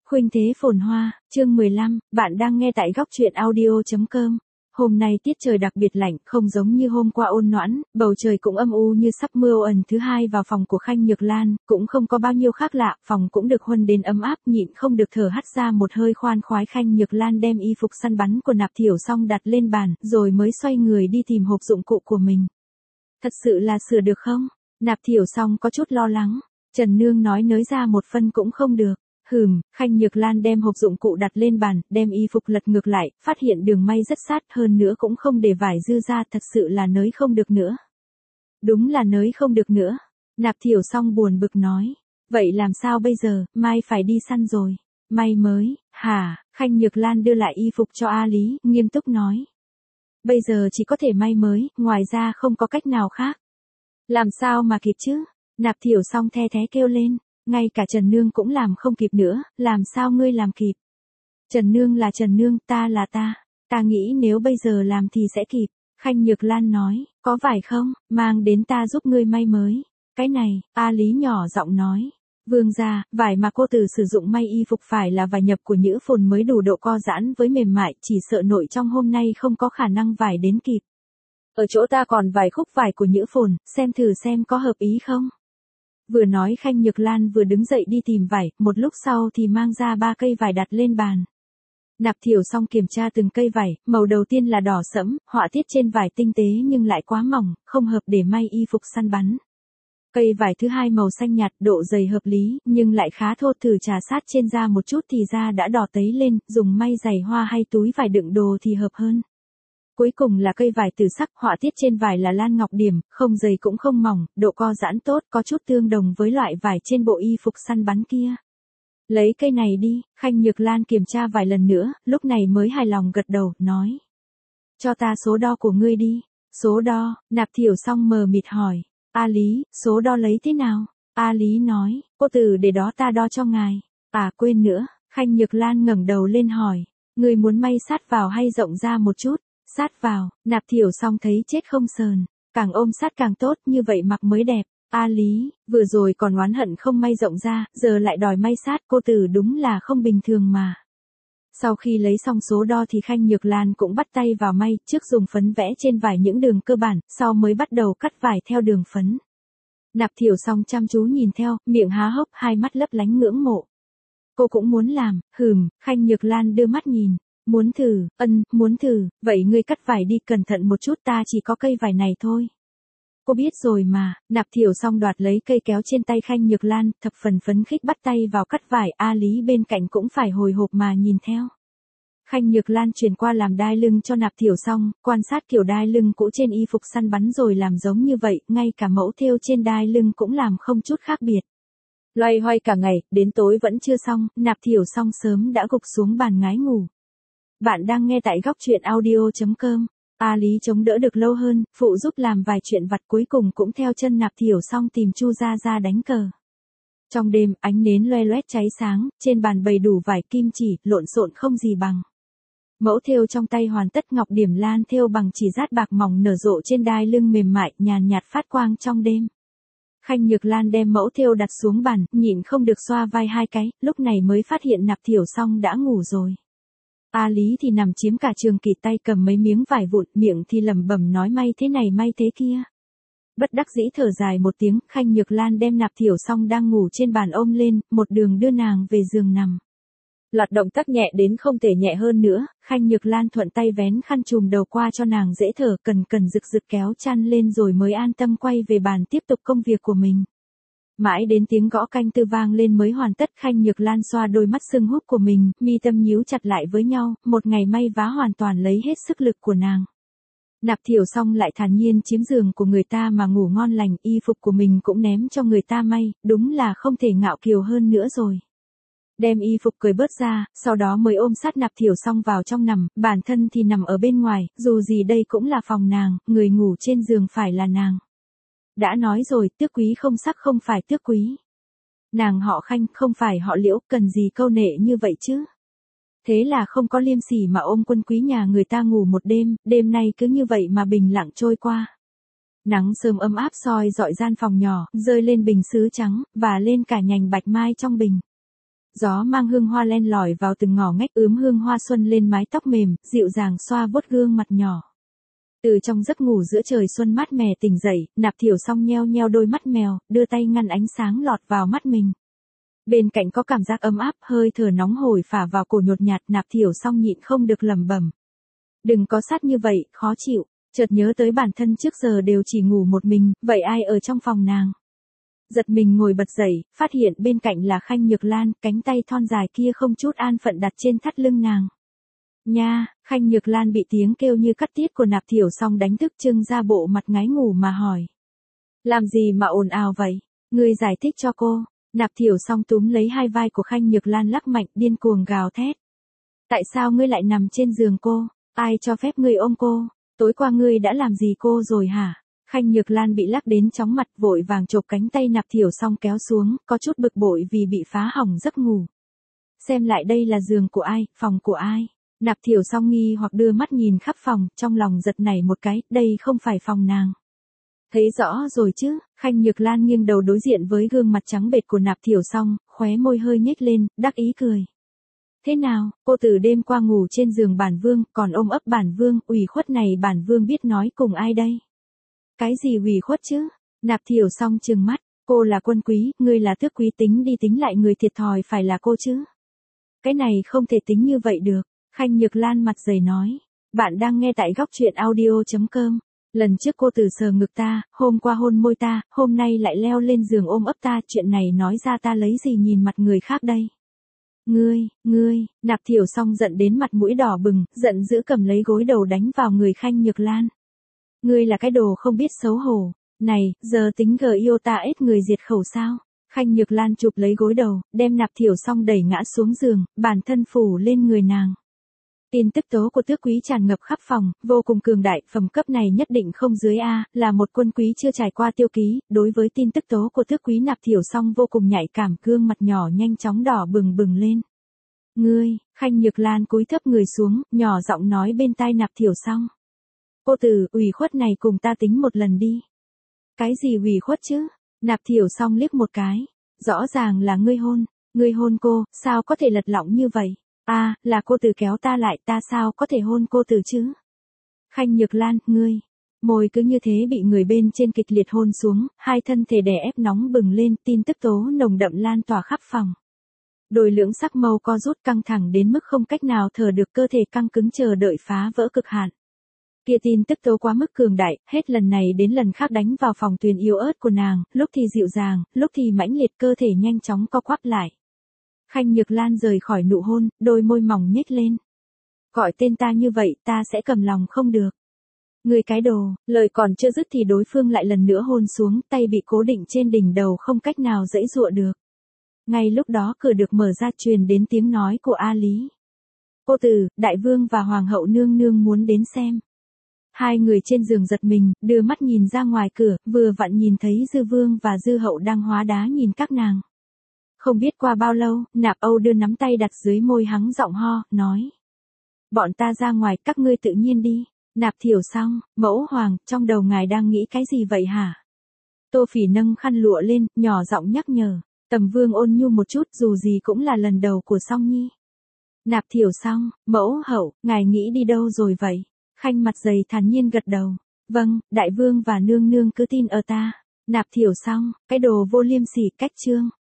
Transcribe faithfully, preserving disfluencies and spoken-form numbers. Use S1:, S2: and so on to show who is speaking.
S1: Khuynh thế phồn hoa, chương mười lăm, bạn đang nghe tại góc truyện audio.com. Hôm nay tiết trời đặc biệt lạnh, không giống như hôm qua ôn noãn, bầu trời cũng âm u như sắp mưa ẩn thứ hai vào phòng của Khanh Nhược Lan, cũng không có bao nhiêu khác lạ, phòng cũng được huân đến ấm áp, nhịn không được thở hắt ra một hơi khoan khoái. Khanh Nhược Lan đem y phục săn bắn của Nạp Thiểu Song đặt lên bàn, rồi mới xoay người đi tìm hộp dụng cụ của mình. Thật sự là sửa được không? Nạp Thiểu Song có chút lo lắng. Trần Nương nói nới ra một phân cũng không được. Hừm, Khanh Nhược Lan đem hộp dụng cụ đặt lên bàn, đem y phục lật ngược lại, phát hiện đường may rất sát, hơn nữa cũng không để vải dư ra, thật sự là nới không được nữa. Đúng là nới không được nữa. Nạp Thiểu Song buồn bực nói. Vậy làm sao bây giờ, mai phải đi săn rồi. May mới, hả? Khanh Nhược Lan đưa lại y phục cho A Lý, nghiêm túc nói. Bây giờ chỉ có thể may mới, ngoài ra không có cách nào khác. Làm sao mà kịp chứ? Nạp Thiểu Song the thé kêu lên. Ngay cả Trần Nương cũng làm không kịp nữa, làm sao ngươi làm kịp? Trần Nương là Trần Nương, ta là ta. Ta nghĩ nếu bây giờ làm thì sẽ kịp. Khanh Nhược Lan nói, có vải không, mang đến ta giúp ngươi may mới. Cái này, A Lý nhỏ giọng nói. Vương gia, vải mà cô tử sử dụng may y phục phải là vải nhập của Nhữ Phồn mới đủ độ co giãn với mềm mại, chỉ sợ nội trong hôm nay không có khả năng vải đến kịp. Ở chỗ ta còn vài khúc vải của Nhữ Phồn, xem thử xem có hợp ý không. Vừa nói Khanh Nhược Lan vừa đứng dậy đi tìm vải, một lúc sau thì mang ra ba cây vải đặt lên bàn. Nạp Thiểu Song kiểm tra từng cây vải, màu đầu tiên là đỏ sẫm, họa tiết trên vải tinh tế nhưng lại quá mỏng, không hợp để may y phục săn bắn. Cây vải thứ hai màu xanh nhạt, độ dày hợp lý, nhưng lại khá thô, thử trà sát trên da một chút thì da đã đỏ tấy lên, dùng may giày hoa hay túi vải đựng đồ thì hợp hơn. Cuối cùng là cây vải tử sắc, họa tiết trên vải là lan ngọc điểm, không dày cũng không mỏng, độ co giãn tốt, có chút tương đồng với loại vải trên bộ y phục săn bắn kia. Lấy cây này đi. Khanh Nhược Lan kiểm tra vài lần nữa, lúc này mới hài lòng gật đầu, nói. Cho ta số đo của ngươi đi. Số đo, Nạp Thiểu Song mờ mịt hỏi. A Lý, số đo lấy thế nào? A Lý nói, cô tử để đó ta đo cho ngài. À quên nữa, Khanh Nhược Lan ngẩng đầu lên hỏi. Ngươi muốn may sát vào hay rộng ra một chút? Sát vào. Nạp Thiểu Song thấy chết không sờn, càng ôm sát càng tốt, như vậy mặc mới đẹp. A Lý, vừa rồi còn oán hận không may rộng ra, giờ lại đòi may sát, cô tử đúng là không bình thường mà. Sau khi lấy xong số đo thì Khanh Nhược Lan cũng bắt tay vào may, trước dùng phấn vẽ trên vải những đường cơ bản, sau mới bắt đầu cắt vải theo đường phấn. Nạp Thiểu Song chăm chú nhìn theo, miệng há hốc, hai mắt lấp lánh ngưỡng mộ. Cô cũng muốn làm. Hừm. Khanh Nhược Lan đưa mắt nhìn. Muốn thử, ân, muốn thử, vậy ngươi cắt vải đi, cẩn thận một chút, ta chỉ có cây vải này thôi. Cô biết rồi mà. Nạp Thiểu Song đoạt lấy cây kéo trên tay Khanh Nhược Lan, thập phần phấn khích bắt tay vào cắt vải. A Lý bên cạnh cũng phải hồi hộp mà nhìn theo. Khanh Nhược Lan chuyển qua làm đai lưng cho Nạp Thiểu Song, quan sát kiểu đai lưng cũ trên y phục săn bắn rồi làm giống như vậy, ngay cả mẫu thêu trên đai lưng cũng làm không chút khác biệt. Loay hoay cả ngày, đến tối vẫn chưa xong, Nạp Thiểu Song sớm đã gục xuống bàn ngái ngủ. Bạn đang nghe tại góc truyện audio.com. A Lý chống đỡ được lâu hơn, phụ giúp làm vài chuyện vặt, cuối cùng cũng theo chân Nạp Thiểu Song tìm Chu Gia Gia đánh cờ. Trong đêm, ánh nến loe loét cháy sáng, trên bàn bày đủ vải kim chỉ, lộn xộn không gì bằng. Mẫu thêu trong tay hoàn tất, ngọc điểm lan thêu bằng chỉ rát bạc mỏng nở rộ trên đai lưng mềm mại, nhàn nhạt phát quang trong đêm. Khanh Nhược Lan đem mẫu thêu đặt xuống bàn, nhịn không được xoa vai hai cái, lúc này mới phát hiện Nạp Thiểu Song đã ngủ rồi. A Lý thì nằm chiếm cả trường kỷ, tay cầm mấy miếng vải vụn, miệng thì lẩm bẩm nói may thế này may thế kia. Bất đắc dĩ thở dài một tiếng, Khanh Nhược Lan đem Nạp Thiểu Song đang ngủ trên bàn ôm lên, một đường đưa nàng về giường nằm. Loạt động tác nhẹ đến không thể nhẹ hơn nữa, Khanh Nhược Lan thuận tay vén khăn trùm đầu qua cho nàng dễ thở, cần cần rực rực kéo chăn lên rồi mới an tâm quay về bàn tiếp tục công việc của mình. Mãi đến tiếng gõ canh tư vang lên mới hoàn tất. Khanh Nhược Lan xoa đôi mắt sưng húp của mình, mi tâm nhíu chặt lại với nhau, một ngày may vá hoàn toàn lấy hết sức lực của nàng. Nạp Thiểu Song lại thản nhiên chiếm giường của người ta mà ngủ ngon lành, y phục của mình cũng ném cho người ta may, đúng là không thể ngạo kiều hơn nữa rồi. Đem y phục cởi bớt ra, sau đó mới ôm sát Nạp Thiểu Song vào trong nằm, bản thân thì nằm ở bên ngoài, dù gì đây cũng là phòng nàng, người ngủ trên giường phải là nàng. Đã nói rồi, tước quý không sắc không phải tước quý. Nàng họ Khanh, không phải họ Liễu, cần gì câu nệ như vậy chứ. Thế là không có liêm sỉ mà ôm quân quý nhà người ta ngủ một đêm, đêm nay cứ như vậy mà bình lặng trôi qua. Nắng sớm ấm áp soi dọi gian phòng nhỏ, rơi lên bình sứ trắng, và lên cả nhành bạch mai trong bình. Gió mang hương hoa len lỏi vào từng ngõ ngách ướm hương hoa xuân lên mái tóc mềm, dịu dàng xoa vuốt gương mặt nhỏ. Từ trong giấc ngủ giữa trời xuân mát mẻ tỉnh dậy, Nạp Thiểu Song nheo nheo đôi mắt mèo, đưa tay ngăn ánh sáng lọt vào mắt mình. Bên cạnh có cảm giác ấm áp, hơi thở nóng hổi phả vào cổ nhột nhạt, Nạp Thiểu Song nhịn không được lẩm bẩm. Đừng có sát như vậy, khó chịu, chợt nhớ tới bản thân trước giờ đều chỉ ngủ một mình, vậy ai ở trong phòng nàng? Giật mình ngồi bật dậy, phát hiện bên cạnh là Khanh Nhược Lan, cánh tay thon dài kia không chút an phận đặt trên thắt lưng nàng. Nha, Khanh Nhược Lan bị tiếng kêu như cắt tiết của Nạp Thiểu Song đánh thức, trưng ra bộ mặt ngái ngủ mà hỏi. Làm gì mà ồn ào vậy? Ngươi giải thích cho cô. Nạp Thiểu Song túm lấy hai vai của Khanh Nhược Lan lắc mạnh, điên cuồng gào thét. Tại sao ngươi lại nằm trên giường cô? Ai cho phép ngươi ôm cô? Tối qua ngươi đã làm gì cô rồi hả? Khanh Nhược Lan bị lắc đến chóng mặt, vội vàng chộp cánh tay Nạp Thiểu Song kéo xuống, có chút bực bội vì bị phá hỏng giấc ngủ. Xem lại đây là giường của ai, phòng của ai? Nạp Thiểu Song nghi hoặc đưa mắt nhìn khắp phòng, trong lòng giật nảy một cái, đây không phải phòng nàng. Thấy rõ rồi chứ? Khanh Nhược Lan nghiêng đầu đối diện với gương mặt trắng bệch của Nạp Thiểu Song, khóe môi hơi nhếch lên, đắc ý cười. Thế nào, cô từ đêm qua ngủ trên giường bản vương, còn ôm ấp bản vương, ủy khuất này bản vương biết nói cùng ai đây? Cái gì ủy khuất chứ? Nạp Thiểu Song trừng mắt, cô là quân quý, ngươi là tước quý, tính đi tính lại người thiệt thòi phải là cô chứ? Cái này không thể tính như vậy được. Khanh Nhược Lan mặt dày nói. Bạn đang nghe tại góc truyện audio.com. Lần trước cô từ sờ ngực ta, hôm qua hôn môi ta, hôm nay lại leo lên giường ôm ấp ta, chuyện này nói ra ta lấy gì nhìn mặt người khác đây? Ngươi, ngươi, Nạp Thiểu Song giận đến mặt mũi đỏ bừng, giận dữ cầm lấy gối đầu đánh vào người Khanh Nhược Lan. Ngươi là cái đồ không biết xấu hổ. Này, giờ tính gờ yêu ta ết người diệt khẩu sao? Khanh Nhược Lan chụp lấy gối đầu, đem Nạp Thiểu Song đẩy ngã xuống giường, bản thân phủ lên người nàng. Tin tức tố của tước quý tràn ngập khắp phòng, vô cùng cường đại, phẩm cấp này nhất định không dưới A, là một quân quý chưa trải qua tiêu ký, đối với tin tức tố của tước quý Nạp Thiểu Song vô cùng nhạy cảm, gương mặt nhỏ nhanh chóng đỏ bừng bừng lên. Ngươi, Khanh Nhược Lan cúi thấp người xuống, nhỏ giọng nói bên tai Nạp Thiểu Song. Cô tử, ủy khuất này cùng ta tính một lần đi. Cái gì ủy khuất chứ? Nạp Thiểu Song liếc một cái. Rõ ràng là ngươi hôn, ngươi hôn cô, sao có thể lật lọng như vậy? À, là cô từ kéo ta lại, ta sao có thể hôn cô từ chứ? Khanh Nhược Lan, ngươi. Môi cứ như thế bị người bên trên kịch liệt hôn xuống, hai thân thể đè ép nóng bừng lên, tin tức tố nồng đậm lan tỏa khắp phòng. Đôi lưỡng sắc mâu co rút căng thẳng đến mức không cách nào thở được, cơ thể căng cứng chờ đợi phá vỡ cực hạn. Kia tin tức tố quá mức cường đại, hết lần này đến lần khác đánh vào phòng tuyền yếu ớt của nàng, lúc thì dịu dàng, lúc thì mãnh liệt, cơ thể nhanh chóng co quắp lại. Khanh Nhược Lan rời khỏi nụ hôn, đôi môi mỏng nhếch lên. Gọi tên ta như vậy, ta sẽ cầm lòng không được. Người cái đồ, lời còn chưa dứt thì đối phương lại lần nữa hôn xuống, tay bị cố định trên đỉnh đầu không cách nào giãy giụa được. Ngay lúc đó cửa được mở ra, truyền đến tiếng nói của A Lý. Cô tử, đại vương và hoàng hậu nương nương muốn đến xem. Hai người trên giường giật mình, đưa mắt nhìn ra ngoài cửa, vừa vặn nhìn thấy Dư Vương và Dư Hậu đang hóa đá nhìn các nàng. Không biết qua bao lâu, Nạp Âu đưa nắm tay đặt dưới môi hắng giọng ho, nói. Bọn ta ra ngoài, các ngươi tự nhiên đi. Nạp Thiểu Song, mẫu hoàng, trong đầu ngài đang nghĩ cái gì vậy hả? Tô Phỉ nâng khăn lụa lên, nhỏ giọng nhắc nhở. Tầm Vương ôn nhu một chút, dù gì cũng là lần đầu của Song Nhi. Nạp Thiểu Song, mẫu hậu, ngài nghĩ đi đâu rồi vậy? Khanh mặt dày thản nhiên gật đầu. Vâng, đại vương và nương nương cứ tin ở ta. Nạp Thiểu Song, cái đồ vô liêm sỉ, cách trương.